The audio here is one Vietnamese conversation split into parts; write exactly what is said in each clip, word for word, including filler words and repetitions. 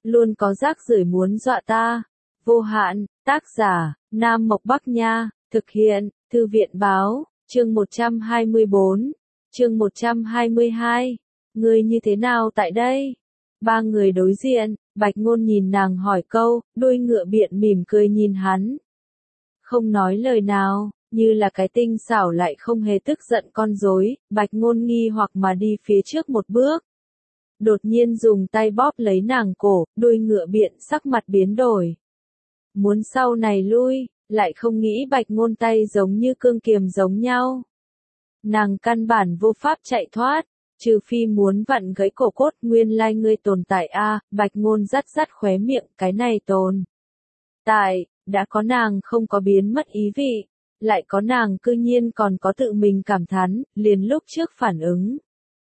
luôn có rác rưởi muốn dọa ta. Vô hạn, tác giả, Nam Mộc Bắc Nha, thực hiện, Thư viện Báo, chương một trăm hai mươi bốn, chương một trăm hai mươi hai. Ngươi như thế nào tại đây? Ba người đối diện, Bạch Ngôn nhìn nàng hỏi câu, đôi ngựa biện mỉm cười nhìn hắn. Không nói lời nào, như là cái tinh xảo lại không hề tức giận con rối. Bạch Ngôn nghi hoặc mà đi phía trước một bước. Đột nhiên dùng tay bóp lấy nàng cổ, đôi ngựa biện sắc mặt biến đổi. Muốn sau này lui, lại không nghĩ Bạch Ngôn tay giống như cương kiềm giống nhau. Nàng căn bản vô pháp chạy thoát, trừ phi muốn vặn gãy cổ cốt. Nguyên lai ngươi tồn tại a. À, Bạch Ngôn rắt rắt khóe miệng, cái này tồn tại, đã có nàng không có biến mất ý vị, lại có nàng cư nhiên còn có tự mình cảm thán, liền lúc trước phản ứng.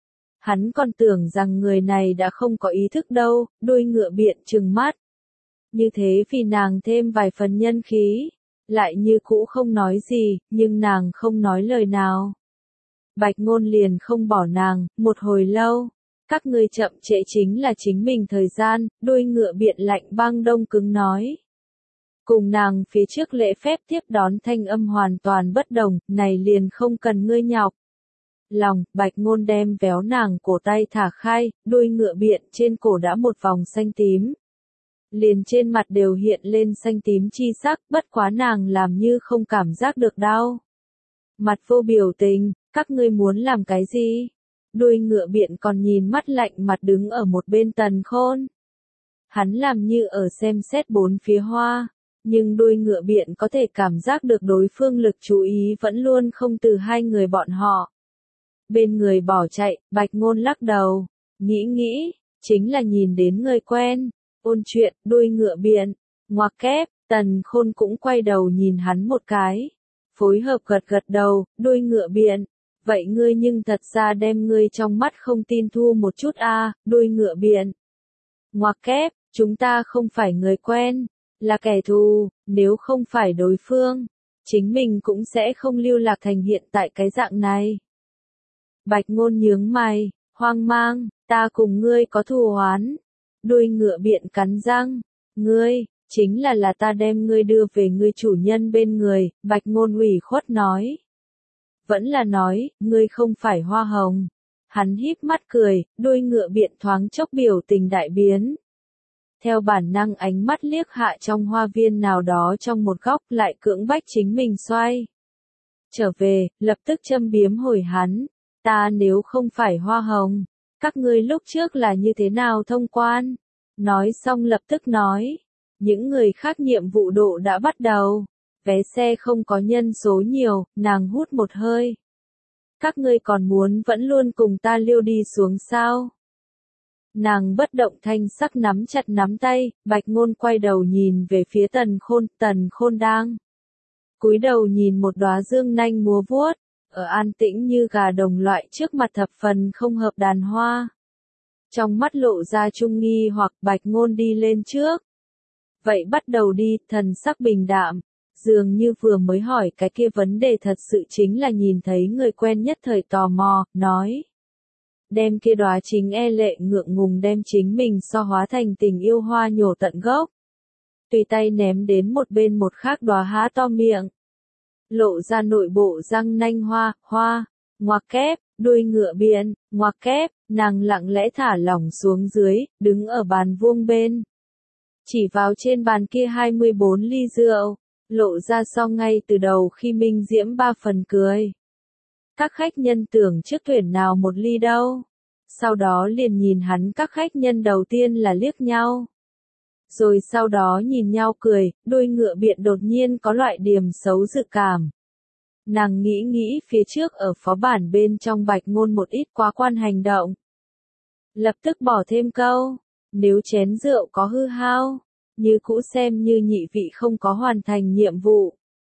Hắn còn tưởng rằng người này đã không có ý thức đâu. Đôi ngựa biện trừng mắt. Như thế vì nàng thêm vài phần nhân khí, lại như cũ không nói gì, nhưng nàng không nói lời nào. Bạch Ngôn liền không bỏ nàng, một hồi lâu. Các ngươi chậm trễ chính là chính mình thời gian. Đôi ngựa biện lạnh băng đông cứng nói. Cùng nàng phía trước lễ phép tiếp đón thanh âm hoàn toàn bất đồng, này liền không cần ngươi nhọc lòng. Bạch Ngôn đem véo nàng cổ tay thả khai, đôi ngựa biện trên cổ đã một vòng xanh tím. Liền trên mặt đều hiện lên xanh tím chi sắc, bất quá nàng làm như không cảm giác được đau. Mặt vô biểu tình, các ngươi muốn làm cái gì? Đôi ngựa biện còn nhìn mắt lạnh mặt đứng ở một bên Tần Khôn. Hắn làm như ở xem xét bốn phía hoa, nhưng đôi ngựa biện có thể cảm giác được đối phương lực chú ý vẫn luôn không từ hai người bọn họ. Bên người bỏ chạy, Bạch Ngôn lắc đầu, nghĩ nghĩ, chính là nhìn đến người quen. Ôn chuyện, đôi ngựa biện, ngoặc kép. Tần Khôn cũng quay đầu nhìn hắn một cái, phối hợp gật gật đầu. Đôi ngựa biện, vậy ngươi nhưng thật ra đem ngươi trong mắt không tin thu một chút a. À. Đôi ngựa biện, ngoặc kép, chúng ta không phải người quen, là kẻ thù. Nếu không phải đối phương, chính mình cũng sẽ không lưu lạc thành hiện tại cái dạng này. Bạch Ngôn nhướng mày, hoang mang, ta cùng ngươi có thù oán. Đôi ngựa biện cắn răng, ngươi, chính là là ta đem ngươi đưa về ngươi chủ nhân bên người. Bạch Ngôn ủy khuất nói. Vẫn là nói, ngươi không phải hoa hồng. Hắn híp mắt cười, đôi ngựa biện thoáng chốc biểu tình đại biến. Theo bản năng ánh mắt liếc hạ trong hoa viên nào đó trong một góc, lại cưỡng bách chính mình xoay trở về, lập tức châm biếm hồi hắn. Ta nếu không phải hoa hồng, các ngươi lúc trước là như thế nào thông quan? Nói xong lập tức nói, những người khác nhiệm vụ độ đã bắt đầu, vé xe không có nhân số nhiều. Nàng hút một hơi. Các ngươi còn muốn vẫn luôn cùng ta liêu đi xuống sao? Nàng bất động thanh sắc nắm chặt nắm tay. Bạch Ngôn quay đầu nhìn về phía Tần Khôn. Tần Khôn đang cúi đầu nhìn một đóa dương nanh múa vuốt, ở an tĩnh như gà đồng loại trước mặt thập phần không hợp đàn hoa. Trong mắt lộ ra trung nghi hoặc. Bạch Ngôn đi lên trước. Vậy bắt đầu đi. Thần sắc bình đạm, dường như vừa mới hỏi cái kia vấn đề thật sự chính là nhìn thấy người quen nhất thời tò mò, nói. Đem kia đóa chính e lệ ngượng ngùng đem chính mình so hóa thành tình yêu hoa nhổ tận gốc. Tùy tay ném đến một bên một khác đóa há to miệng. Lộ ra nội bộ răng nanh hoa, hoa, ngoặc kép. Đôi ngựa biện, ngoặc kép. Nàng lặng lẽ thả lỏng xuống dưới, đứng ở bàn vuông bên. Chỉ vào trên bàn kia hai mươi bốn ly rượu, lộ ra sau ngay từ đầu khi Minh Diễm ba phần cười. Các khách nhân tưởng trước tuyển nào một ly đâu. Sau đó liền nhìn hắn. Các khách nhân đầu tiên là liếc nhau, rồi sau đó nhìn nhau cười. Đôi ngựa biện đột nhiên có loại điểm xấu dự cảm. Nàng nghĩ nghĩ phía trước ở phó bản bên trong Bạch Ngôn một ít quá quan hành động. Lập tức bỏ thêm câu, nếu chén rượu có hư hao, như cũ xem như nhị vị không có hoàn thành nhiệm vụ.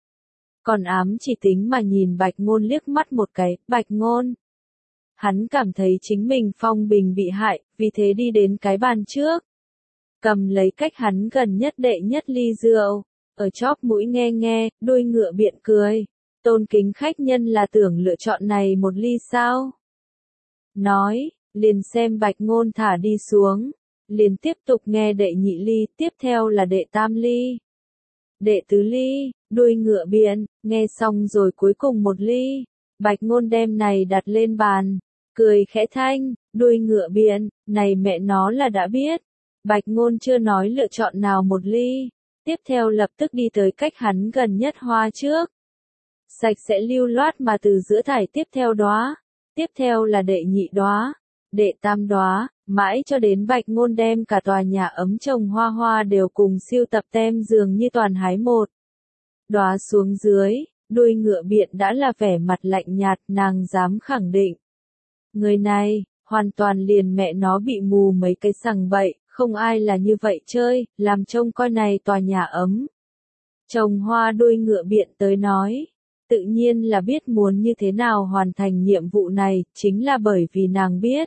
Còn ám chỉ tính mà nhìn Bạch Ngôn liếc mắt một cái. Bạch Ngôn, hắn cảm thấy chính mình phong bình bị hại, vì thế đi đến cái bàn trước, cầm lấy cách hắn gần nhất đệ nhất ly rượu, ở chóp mũi nghe nghe. Đôi ngựa biện cười, tôn kính khách nhân là tưởng lựa chọn này một ly sao? Nói, liền xem Bạch Ngôn thả đi xuống, liền tiếp tục nghe đệ nhị ly, tiếp theo là đệ tam ly. Đệ tứ ly, đuôi ngựa biện, nghe xong rồi cuối cùng một ly. Bạch Ngôn đem này đặt lên bàn, cười khẽ thanh, đuôi ngựa biện, này mẹ nó là đã biết. Bạch Ngôn chưa nói lựa chọn nào một ly, tiếp theo lập tức đi tới cách hắn gần nhất hoa trước. Sạch sẽ lưu loát mà từ giữa thải tiếp theo đóa, tiếp theo là đệ nhị đóa, đệ tam đóa, mãi cho đến Bạch Ngôn đem cả tòa nhà ấm trồng hoa hoa đều cùng siêu tập tem dường như toàn hái một. Đóa xuống dưới, đuôi ngựa biện đã là vẻ mặt lạnh nhạt, nàng dám khẳng định. Người này, hoàn toàn liền mẹ nó bị mù mấy cái sằng bậy, không ai là như vậy chơi, làm trông coi này tòa nhà ấm. Trồng hoa đuôi ngựa biện tới nói, tự nhiên là biết muốn như thế nào hoàn thành nhiệm vụ này, chính là bởi vì nàng biết.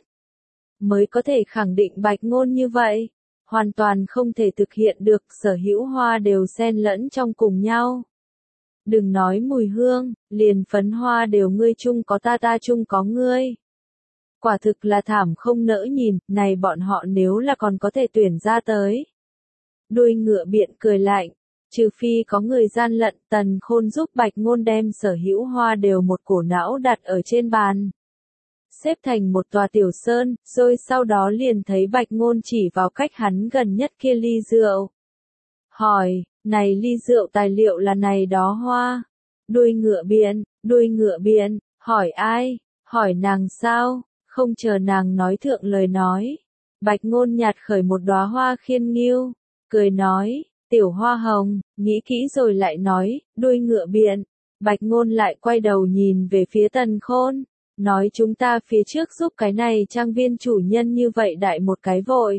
Mới có thể khẳng định Bạch Ngôn như vậy, hoàn toàn không thể thực hiện được, sở hữu hoa đều xen lẫn trong cùng nhau. Đừng nói mùi hương, liền phấn hoa đều ngươi chung có ta ta chung có ngươi. Quả thực là thảm không nỡ nhìn, này bọn họ nếu là còn có thể tuyển ra tới. Đuôi ngựa biện cười lạnh, trừ phi có người gian lận, Tần Khôn giúp Bạch Ngôn đem sở hữu hoa đều một cổ não đặt ở trên bàn. Xếp thành một tòa tiểu sơn, rồi sau đó liền thấy Bạch Ngôn chỉ vào cách hắn gần nhất kia ly rượu. Hỏi, này ly rượu tài liệu là này đó hoa. Đuôi ngựa biện, đuôi ngựa biện, hỏi ai, hỏi nàng sao, không chờ nàng nói thượng lời nói. Bạch Ngôn nhạt khởi một đóa hoa khiên nghiêu, cười nói, tiểu hoa hồng, nghĩ kỹ rồi lại nói, đuôi ngựa biện. Bạch Ngôn lại quay đầu nhìn về phía Tần Khôn, nói chúng ta phía trước giúp cái này trang viên chủ nhân như vậy đại một cái vội.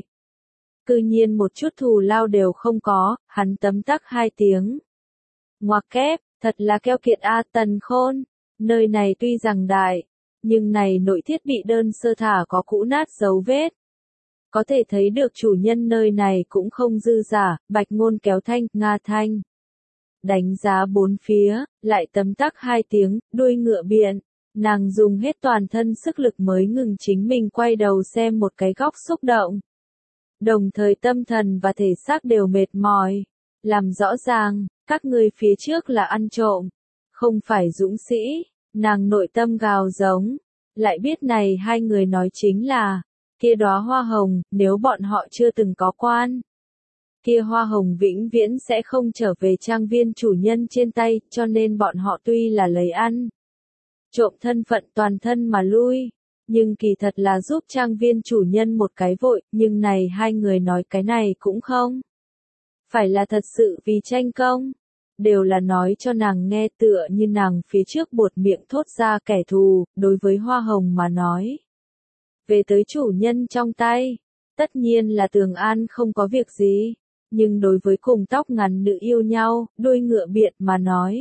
Cư nhiên một chút thù lao đều không có, hắn tấm tắc hai tiếng. Ngoặc kép, thật là keo kiệt a Tần Khôn, nơi này tuy rằng đại, nhưng này nội thiết bị đơn sơ thả có cũ nát dấu vết. Có thể thấy được chủ nhân nơi này cũng không dư giả, Bạch Ngôn kéo thanh, nga thanh. Đánh giá bốn phía, lại tấm tắc hai tiếng, đuôi ngựa biện. Nàng dùng hết toàn thân sức lực mới ngừng chính mình quay đầu xem một cái góc xúc động. Đồng thời tâm thần và thể xác đều mệt mỏi. Làm rõ ràng, các ngươi phía trước là ăn trộm, không phải dũng sĩ. Nàng nội tâm gào giống, lại biết này hai người nói chính là, kia đóa hoa hồng, nếu bọn họ chưa từng có quan. Kia hoa hồng vĩnh viễn sẽ không trở về trang viên chủ nhân trên tay, cho nên bọn họ tuy là lấy ăn. Trộm thân phận toàn thân mà lui, nhưng kỳ thật là giúp trang viên chủ nhân một cái vội, nhưng này hai người nói cái này cũng không. Phải là thật sự vì tranh công, đều là nói cho nàng nghe tựa như nàng phía trước buột miệng thốt ra kẻ thù, đối với hoa hồng mà nói. Về tới chủ nhân trong tay, tất nhiên là Tường An không có việc gì, nhưng đối với cùng tóc ngắn nữ yêu nhau, đuôi ngựa biện mà nói.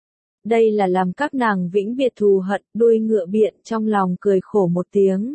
Đây là làm các nàng vĩnh biệt thù hận, đuôi ngựa biện trong lòng cười khổ một tiếng.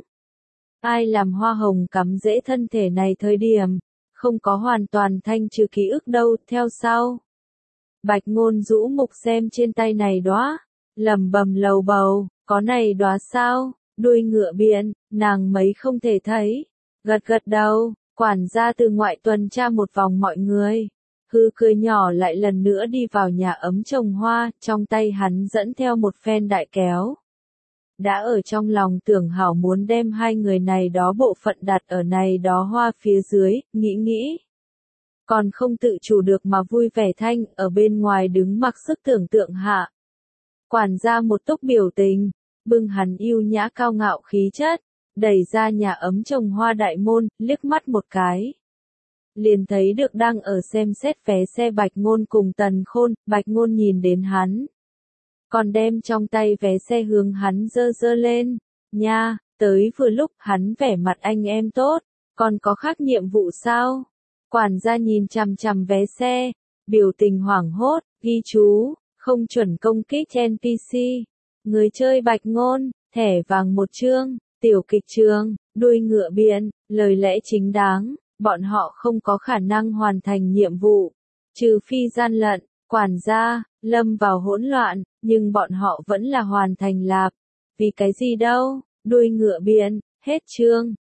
Ai làm hoa hồng cắm dễ thân thể này thời điểm, không có hoàn toàn thanh trừ ký ức đâu, theo sau. Bạch Ngôn rũ mục xem trên tay này đóa, lẩm bẩm lầu bầu, có này đóa sao, đuôi ngựa biện, nàng mấy không thể thấy, gật gật đầu, quản gia từ ngoại tuần tra một vòng mọi người. Hư cười nhỏ lại lần nữa đi vào nhà ấm trồng hoa, trong tay hắn dẫn theo một phen đại kéo. Đã ở trong lòng tưởng hảo muốn đem hai người này đó bộ phận đặt ở này đó hoa phía dưới, nghĩ nghĩ. Còn không tự chủ được mà vui vẻ thanh, ở bên ngoài đứng mặc sức tưởng tượng hạ. Quản gia một túc biểu tình, bưng hắn yêu nhã cao ngạo khí chất, đẩy ra nhà ấm trồng hoa đại môn, liếc mắt một cái. Liền thấy được đang ở xem xét vé xe Bạch Ngôn cùng Tần Khôn, Bạch Ngôn nhìn đến hắn. Còn đem trong tay vé xe hướng hắn dơ dơ lên, nha, tới vừa lúc hắn vẻ mặt anh em tốt, còn có khác nhiệm vụ sao? Quản gia nhìn chằm chằm vé xe, biểu tình hoảng hốt, ghi chú, không chuẩn công kích en pê xê. Người chơi Bạch Ngôn, thẻ vàng một chương, tiểu kịch trường, đuôi ngựa biện, lời lẽ chính đáng. Bọn họ không có khả năng hoàn thành nhiệm vụ, trừ phi gian lận, quản gia, lâm vào hỗn loạn, nhưng bọn họ vẫn là hoàn thành lạp. Vì cái gì đâu, đuôi ngựa biện, hết chương.